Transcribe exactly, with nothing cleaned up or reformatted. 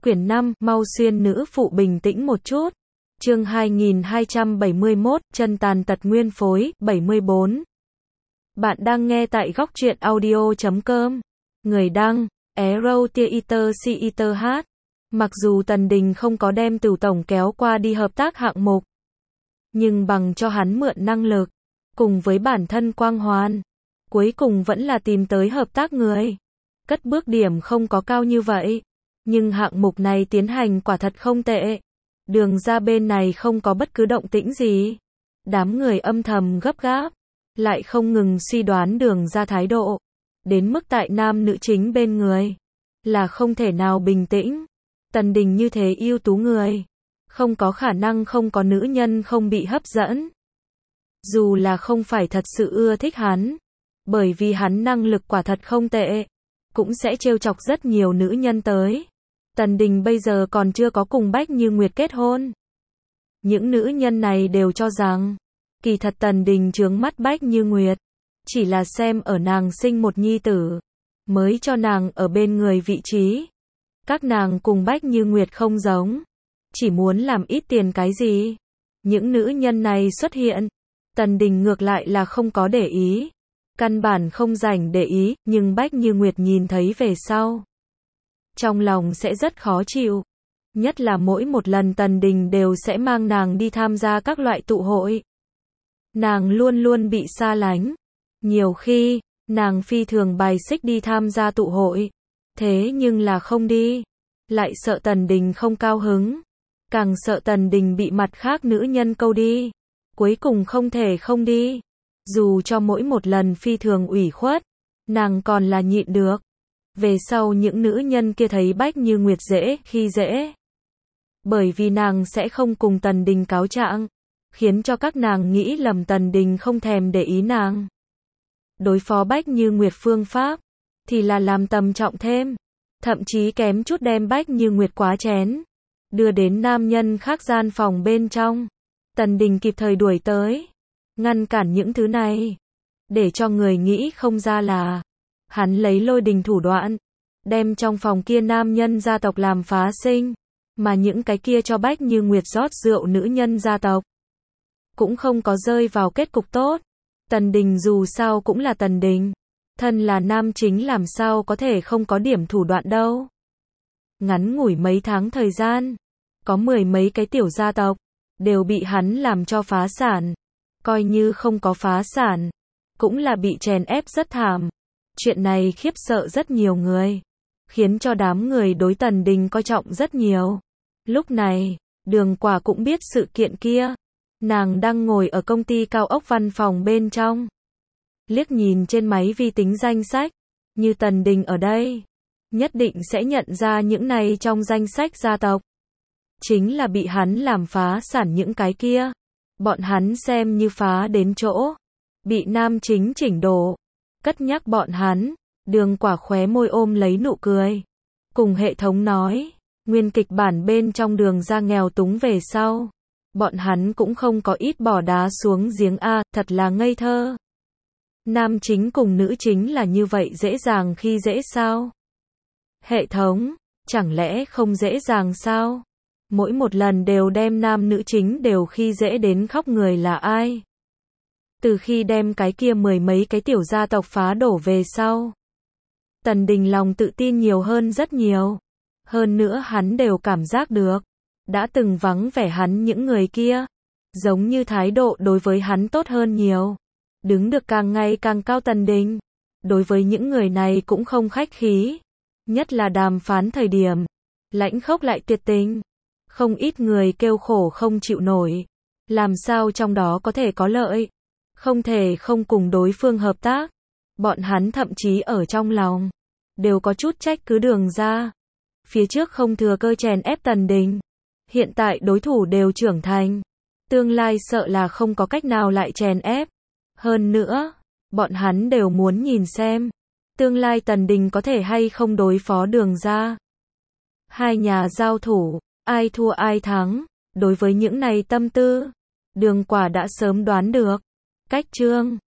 Quyển năm, mau xuyên nữ phụ bình tĩnh một chút. Chương hai nghìn hai trăm bảy mươi mốt, chân tàn tật nguyên phối, bảy mươi bốn. Bạn đang nghe tại góc truyện audio chấm com. Người đăng, Arrow Theater Theater H. Mặc dù Tần Đình không có đem Tửu Tổng kéo qua đi hợp tác hạng mục, nhưng bằng cho hắn mượn năng lực, cùng với bản thân quang hoàn, cuối cùng vẫn là tìm tới hợp tác người. Cất bước điểm không có cao như vậy, nhưng hạng mục này tiến hành quả thật không tệ. Đường ra bên này không có bất cứ động tĩnh gì. Đám người âm thầm gấp gáp, lại không ngừng suy đoán đường ra thái độ. Đến mức tại nam nữ chính bên người, là không thể nào bình tĩnh. Tần Đình như thế ưu tú người, không có khả năng không có nữ nhân không bị hấp dẫn. Dù là không phải thật sự ưa thích hắn, bởi vì hắn năng lực quả thật không tệ, cũng sẽ trêu chọc rất nhiều nữ nhân tới. Tần Đình bây giờ còn chưa có cùng Bách Như Nguyệt kết hôn. Những nữ nhân này đều cho rằng, kỳ thật Tần Đình chướng mắt Bách Như Nguyệt, chỉ là xem ở nàng sinh một nhi tử, mới cho nàng ở bên người vị trí. Các nàng cùng Bách Như Nguyệt không giống, chỉ muốn làm ít tiền cái gì. Những nữ nhân này xuất hiện, Tần Đình ngược lại là không có để ý, căn bản không rảnh để ý, nhưng Bách Như Nguyệt nhìn thấy về sau, trong lòng sẽ rất khó chịu. Nhất là mỗi một lần Tần Đình đều sẽ mang nàng đi tham gia các loại tụ hội. Nàng luôn luôn bị xa lánh. Nhiều khi, nàng phi thường bài xích đi tham gia tụ hội. Thế nhưng là không đi, lại sợ Tần Đình không cao hứng. Càng sợ Tần Đình bị mặt khác nữ nhân câu đi. Cuối cùng không thể không đi. Dù cho mỗi một lần phi thường ủy khuất, nàng còn là nhịn được. Về sau những nữ nhân kia thấy Bách Như Nguyệt dễ khi dễ. Bởi vì nàng sẽ không cùng Tần Đình cáo trạng, khiến cho các nàng nghĩ lầm Tần Đình không thèm để ý nàng. Đối phó Bách Như Nguyệt phương pháp, thì là làm tầm trọng thêm. Thậm chí kém chút đem Bách Như Nguyệt quá chén, đưa đến nam nhân khác gian phòng bên trong. Tần Đình kịp thời đuổi tới, ngăn cản những thứ này, để cho người nghĩ không ra là hắn lấy lôi đình thủ đoạn, đem trong phòng kia nam nhân gia tộc làm phá sinh, mà những cái kia cho Bách Như Nguyệt rót rượu nữ nhân gia tộc, cũng không có rơi vào kết cục tốt. Tần Đình dù sao cũng là Tần Đình, thân là nam chính làm sao có thể không có điểm thủ đoạn đâu. Ngắn ngủi mấy tháng thời gian, có mười mấy cái tiểu gia tộc, đều bị hắn làm cho phá sản. Coi như không có phá sản, cũng là bị chèn ép rất thảm. Chuyện này khiếp sợ rất nhiều người, khiến cho đám người đối Tần Đình coi trọng rất nhiều. Lúc này, Đường Quả cũng biết sự kiện kia. Nàng đang ngồi ở công ty cao ốc văn phòng bên trong, liếc nhìn trên máy vi tính danh sách, như Tần Đình ở đây, nhất định sẽ nhận ra những này trong danh sách gia tộc, chính là bị hắn làm phá sản những cái kia. Bọn hắn xem như phá đến chỗ, bị nam chính chỉnh đổ. Cất nhắc bọn hắn, Đường Quả khóe môi ôm lấy nụ cười, cùng hệ thống nói, nguyên kịch bản bên trong Đường ra nghèo túng về sau, bọn hắn cũng không có ít bỏ đá xuống giếng a, thật là ngây thơ. Nam chính cùng nữ chính là như vậy dễ dàng khi dễ sao? Hệ thống, chẳng lẽ không dễ dàng sao? Mỗi một lần đều đem nam nữ chính đều khi dễ đến khóc người là ai? Từ khi đem cái kia mười mấy cái tiểu gia tộc phá đổ về sau, Tần Đình lòng tự tin nhiều hơn rất nhiều. Hơn nữa hắn đều cảm giác được, đã từng vắng vẻ hắn những người kia, giống như thái độ đối với hắn tốt hơn nhiều. Đứng được càng ngày càng cao Tần Đình, đối với những người này cũng không khách khí. Nhất là đàm phán thời điểm, lãnh khốc lại tuyệt tình. Không ít người kêu khổ không chịu nổi. Làm sao trong đó có thể có lợi? Không thể không cùng đối phương hợp tác. Bọn hắn thậm chí ở trong lòng, đều có chút trách cứ Đường ra. Phía trước không thừa cơ chèn ép Tần Đình. Hiện tại đối thủ đều trưởng thành. Tương lai sợ là không có cách nào lại chèn ép. Hơn nữa, bọn hắn đều muốn nhìn xem, tương lai Tần Đình có thể hay không đối phó Đường ra. Hai nhà giao thủ, ai thua ai thắng. Đối với những này tâm tư, Đường Quả đã sớm đoán được. Cách chương